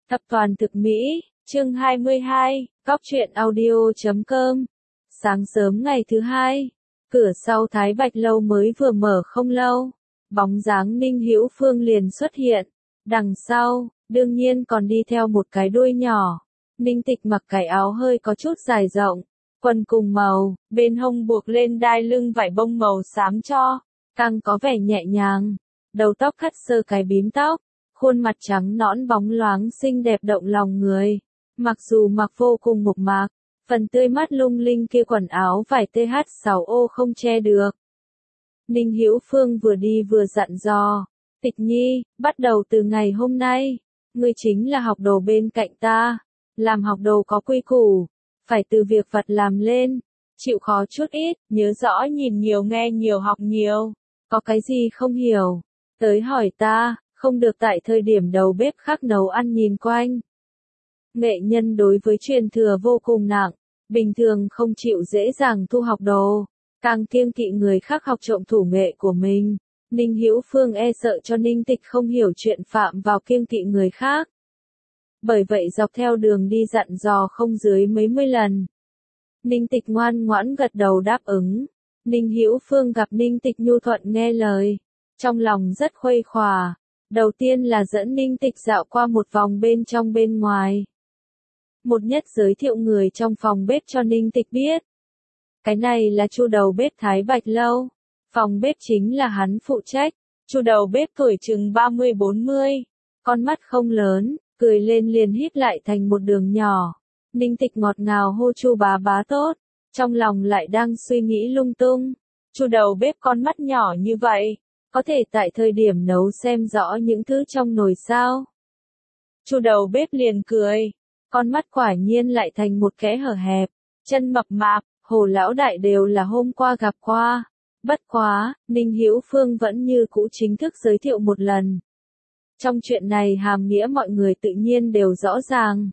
Tập toàn thực mỹ, chương 22, Cóc truyện audio.com. Sáng sớm ngày thứ hai, cửa sau Thái Bạch Lâu mới vừa mở không lâu, bóng dáng Ninh Hữu Phương liền xuất hiện. Đằng sau, đương nhiên còn đi theo một cái đuôi nhỏ. Ninh Tịch mặc cái áo hơi có chút dài rộng, quần cùng màu, bên hông buộc lên đai lưng vải bông màu xám cho, càng có vẻ nhẹ nhàng. Đầu tóc cắt sơ cái bím tóc, khuôn mặt trắng nõn bóng loáng xinh đẹp động lòng người. Mặc dù mặc vô cùng mộc mạc, phần tươi mắt lung linh kia quần áo vải TH6O không che được. Ninh Hữu Phương vừa đi vừa dặn dò, Tịch Nhi, bắt đầu từ ngày hôm nay, ngươi chính là học đồ bên cạnh ta. Làm học đồ có quy củ, phải từ việc vặt làm lên, chịu khó chút ít, nhớ rõ nhìn nhiều nghe nhiều học nhiều, có cái gì không hiểu, tới hỏi ta, không được tại thời điểm đầu bếp khác nấu ăn nhìn quanh. Nghệ nhân đối với truyền thừa vô cùng nặng, bình thường không chịu dễ dàng thu học đồ, càng kiêng kỵ người khác học trộm thủ nghệ của mình. Ninh Hữu Phương e sợ cho Ninh Tịch không hiểu chuyện phạm vào kiêng kỵ người khác. Bởi vậy dọc theo đường đi dặn dò không dưới mấy mươi lần. Ninh Tịch ngoan ngoãn gật đầu đáp ứng. Ninh Hữu Phương gặp Ninh Tịch nhu thuận nghe lời, trong lòng rất khuây khỏa. Đầu tiên là dẫn Ninh Tịch dạo qua một vòng bên trong bên ngoài. Một nhất giới thiệu người trong phòng bếp cho Ninh Tịch biết. Cái này là Chu đầu bếp Thái Bạch Lâu. Phòng bếp chính là hắn phụ trách. Chu đầu bếp tuổi chừng 30-40. Con mắt không lớn, cười lên liền híp lại thành một đường nhỏ. Ninh Tịch ngọt ngào hô Chu bá bá tốt. Trong lòng lại đang suy nghĩ lung tung. Chu đầu bếp con mắt nhỏ như vậy, có thể tại thời điểm nấu xem rõ những thứ trong nồi sao? Chu đầu bếp liền cười, con mắt quả nhiên lại thành một kẽ hở hẹp, chân mập mạp, Hồ lão đại đều là hôm qua gặp qua. Bất quá, Ninh Hữu Phương vẫn như cũ chính thức giới thiệu một lần. Trong chuyện này hàm nghĩa mọi người tự nhiên đều rõ ràng.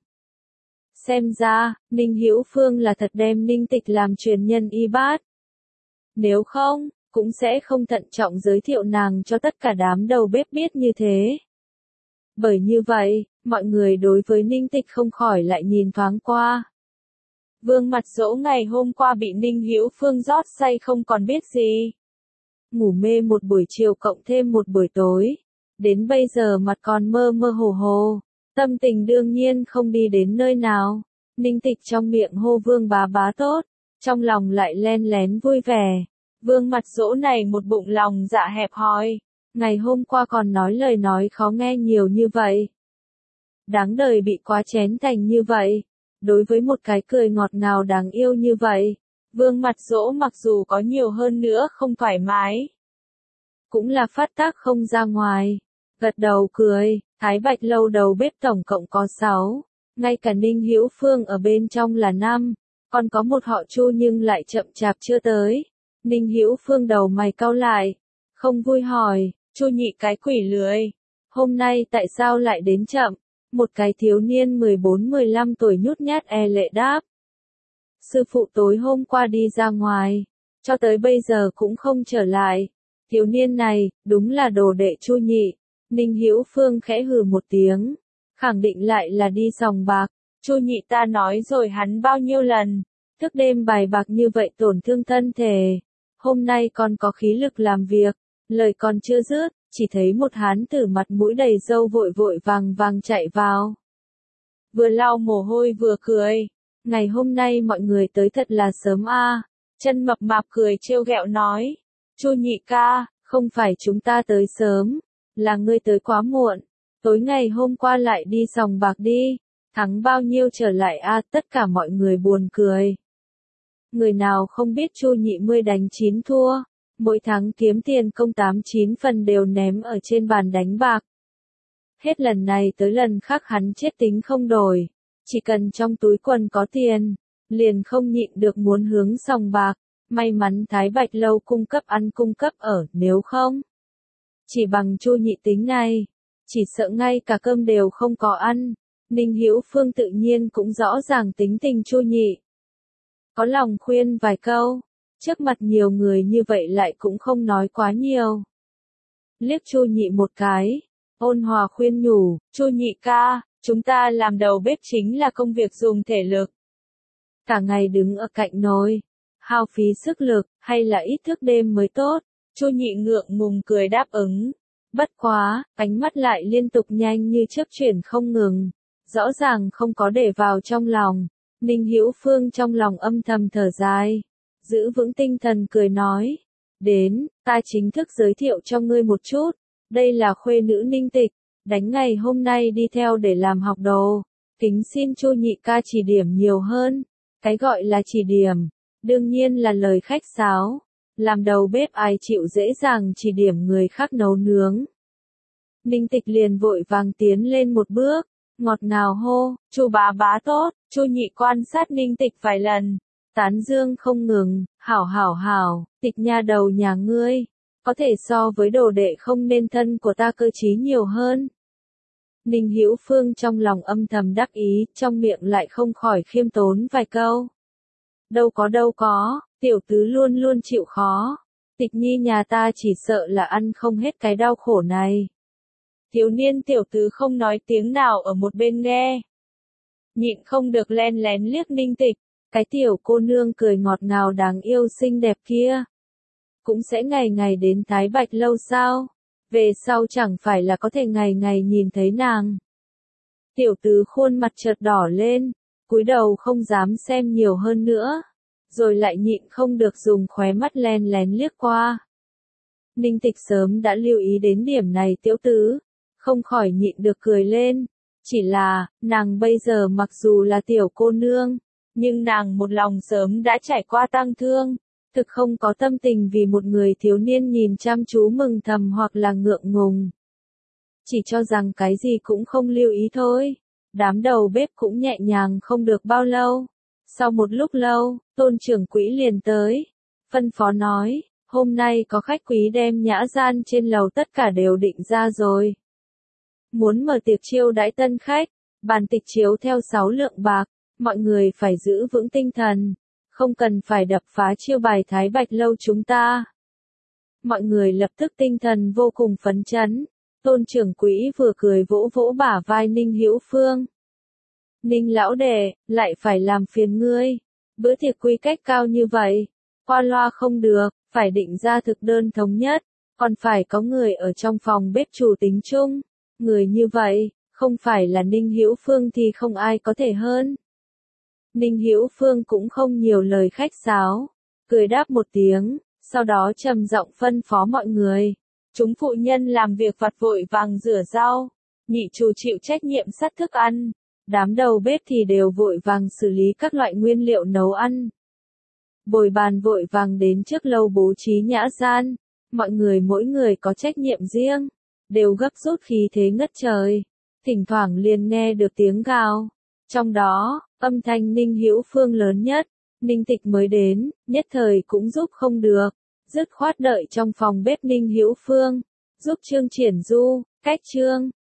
Xem ra, Ninh Hữu Phương là thật đem Ninh Tịch làm truyền nhân y bát. Nếu không, cũng sẽ không thận trọng giới thiệu nàng cho tất cả đám đầu bếp biết như thế. Bởi như vậy, mọi người đối với Ninh Tịch không khỏi lại nhìn thoáng qua. Vương Mặt Dỗ ngày hôm qua bị Ninh Hữu Phương rót say không còn biết gì. Ngủ mê một buổi chiều cộng thêm một buổi tối. Đến bây giờ mặt còn mơ mơ hồ hồ. Tâm tình đương nhiên không đi đến nơi nào. Ninh Tịch trong miệng hô Vương bá bá tốt. Trong lòng lại len lén vui vẻ. Vương Mặt Dỗ này một bụng lòng dạ hẹp hòi. Ngày hôm qua còn nói lời nói khó nghe nhiều như vậy. Đáng đời bị quá chén thành như vậy. Đối với một cái cười ngọt ngào đáng yêu như vậy, Vương Mặt Dỗ mặc dù có nhiều hơn nữa không thoải mái, cũng là phát tác không ra ngoài. Gật đầu cười, Thái Bạch Lâu đầu bếp tổng cộng có 6, ngay cả Ninh Hữu Phương ở bên trong là 5, còn có một họ Chu nhưng lại chậm chạp chưa tới. Ninh Hữu Phương đầu mày cau lại, không vui hỏi, Chu nhị cái quỷ lười, hôm nay tại sao lại đến chậm? Một cái thiếu niên 14-15 tuổi nhút nhát e lệ đáp. Sư phụ tối hôm qua đi ra ngoài, cho tới bây giờ cũng không trở lại. Thiếu niên này, đúng là đồ đệ Chu nhị. Ninh Hữu Phương khẽ hừ một tiếng, khẳng định lại là đi sòng bạc. Chu nhị ta nói rồi hắn bao nhiêu lần, thức đêm bài bạc như vậy tổn thương thân thể. Hôm nay còn có khí lực làm việc, lời còn chưa dứt, chỉ thấy một hán tử mặt mũi đầy râu vội vội vàng vàng chạy vào. Vừa lau mồ hôi vừa cười, ngày hôm nay mọi người tới thật là sớm a. Chân mập mạp cười trêu ghẹo nói, Chu nhị ca, không phải chúng ta tới sớm, là ngươi tới quá muộn, tối ngày hôm qua lại đi sòng bạc đi, thắng bao nhiêu trở lại a. Tất cả mọi người buồn cười. Người nào không biết Chu nhị 10 đánh 9 thua. Mỗi tháng kiếm tiền công 8-9 phần đều ném ở trên bàn đánh bạc. Hết lần này tới lần khác hắn chết tính không đổi. Chỉ cần trong túi quần có tiền, liền không nhịn được muốn hướng sòng bạc. May mắn Thái Bạch Lâu cung cấp ăn cung cấp ở, nếu không. Chỉ bằng Chu nhị tính này, chỉ sợ ngay cả cơm đều không có ăn. Ninh Hữu Phương tự nhiên cũng rõ ràng tính tình Chu nhị. Có lòng khuyên vài câu. Trước mặt nhiều người như vậy lại cũng không nói quá nhiều. Liếc Chu nhị một cái, ôn hòa khuyên nhủ, Chu nhị ca, Chúng ta làm đầu bếp chính là công việc dùng thể lực. Cả ngày đứng ở cạnh nồi, hao phí sức lực, hay là ít thức đêm mới tốt. Chu Nhị ngượng ngùng cười đáp ứng. Bất quá, ánh mắt lại liên tục nhanh như chớp chuyển không ngừng. Rõ ràng không có để vào trong lòng. Ninh Hữu Phương trong lòng âm thầm thở dài. Giữ vững tinh thần cười nói. Đến, ta chính thức giới thiệu cho ngươi một chút. Đây là khuê nữ Ninh Tịch. Đánh ngày hôm nay đi theo để làm học đồ. Kính xin Chu Nhị ca chỉ điểm nhiều hơn. Cái gọi là chỉ điểm, đương nhiên là lời khách sáo. Làm đầu bếp ai chịu dễ dàng chỉ điểm người khác nấu nướng. Ninh Tịch liền vội vàng tiến lên một bước, ngọt ngào hô, Chu bá bá tốt. Chu Nhị quan sát Ninh Tịch vài lần, tán dương không ngừng, hảo, Tịch nha đầu nhà ngươi, có thể so với đồ đệ không nên thân của ta cơ trí nhiều hơn. Ninh Hữu Phương trong lòng âm thầm đắc ý, trong miệng lại không khỏi khiêm tốn vài câu. Đâu có, tiểu tứ luôn luôn chịu khó. Tịch nhi nhà ta chỉ sợ là ăn không hết cái đau khổ này. Thiếu niên tiểu tứ không nói tiếng nào ở một bên nghe. Nhịn không được len lén liếc Ninh Tịch, cái tiểu cô nương cười ngọt ngào đáng yêu xinh đẹp kia. Cũng sẽ ngày ngày đến Thái Bạch lâu sao? Về sau chẳng phải là có thể ngày ngày nhìn thấy nàng. Tiểu tứ khuôn mặt chợt đỏ lên, cúi đầu không dám xem nhiều hơn nữa, rồi lại nhịn không được dùng khóe mắt len lén liếc qua. Ninh Tịch sớm đã lưu ý đến điểm này tiểu tứ, không khỏi nhịn được cười lên. Chỉ là, nàng bây giờ mặc dù là tiểu cô nương, nhưng nàng một lòng sớm đã trải qua tang thương. Thực không có tâm tình vì một người thiếu niên nhìn chăm chú mừng thầm hoặc là ngượng ngùng. Chỉ cho rằng cái gì cũng không lưu ý thôi. Đám đầu bếp cũng nhẹ nhàng không được bao lâu. Sau một lúc lâu, Tôn trưởng quỹ liền tới. Phân phó nói, hôm nay có khách quý đem nhã gian trên lầu tất cả đều định ra rồi. Muốn mở tiệc chiêu đãi tân khách, bàn tịch chiếu theo 6 lượng bạc, mọi người phải giữ vững tinh thần. Không cần phải đập phá chiêu bài Thái Bạch lâu chúng ta. Mọi người lập tức tinh thần vô cùng phấn chấn. Tôn trưởng quỹ vừa cười vỗ vỗ bả vai Ninh Hữu Phương. Ninh lão đệ, lại phải làm phiền ngươi. Bữa tiệc quy cách cao như vậy, qua loa không được, phải định ra thực đơn thống nhất, còn phải có người ở trong phòng bếp chủ tính chung. Người như vậy, không phải là Ninh Hữu Phương thì không ai có thể hơn. Ninh Hữu Phương cũng không nhiều lời khách sáo, cười đáp một tiếng, sau đó trầm giọng phân phó mọi người. Chúng phụ nhân làm việc vặt vội vàng rửa rau, nhị chủ chịu trách nhiệm sắt thức ăn, đám đầu bếp thì đều vội vàng xử lý các loại nguyên liệu nấu ăn. Bồi bàn vội vàng đến trước lâu bố trí nhã gian, mọi người mỗi người có trách nhiệm riêng, đều gấp rút khí thế ngất trời, thỉnh thoảng liền nghe được tiếng gào. Trong đó, âm thanh Ninh Hữu Phương lớn nhất, Ninh Tịch mới đến, nhất thời cũng giúp không được, dứt khoát đợi trong phòng bếp Ninh Hữu Phương, giúp Trương Triển Du, cách Trương.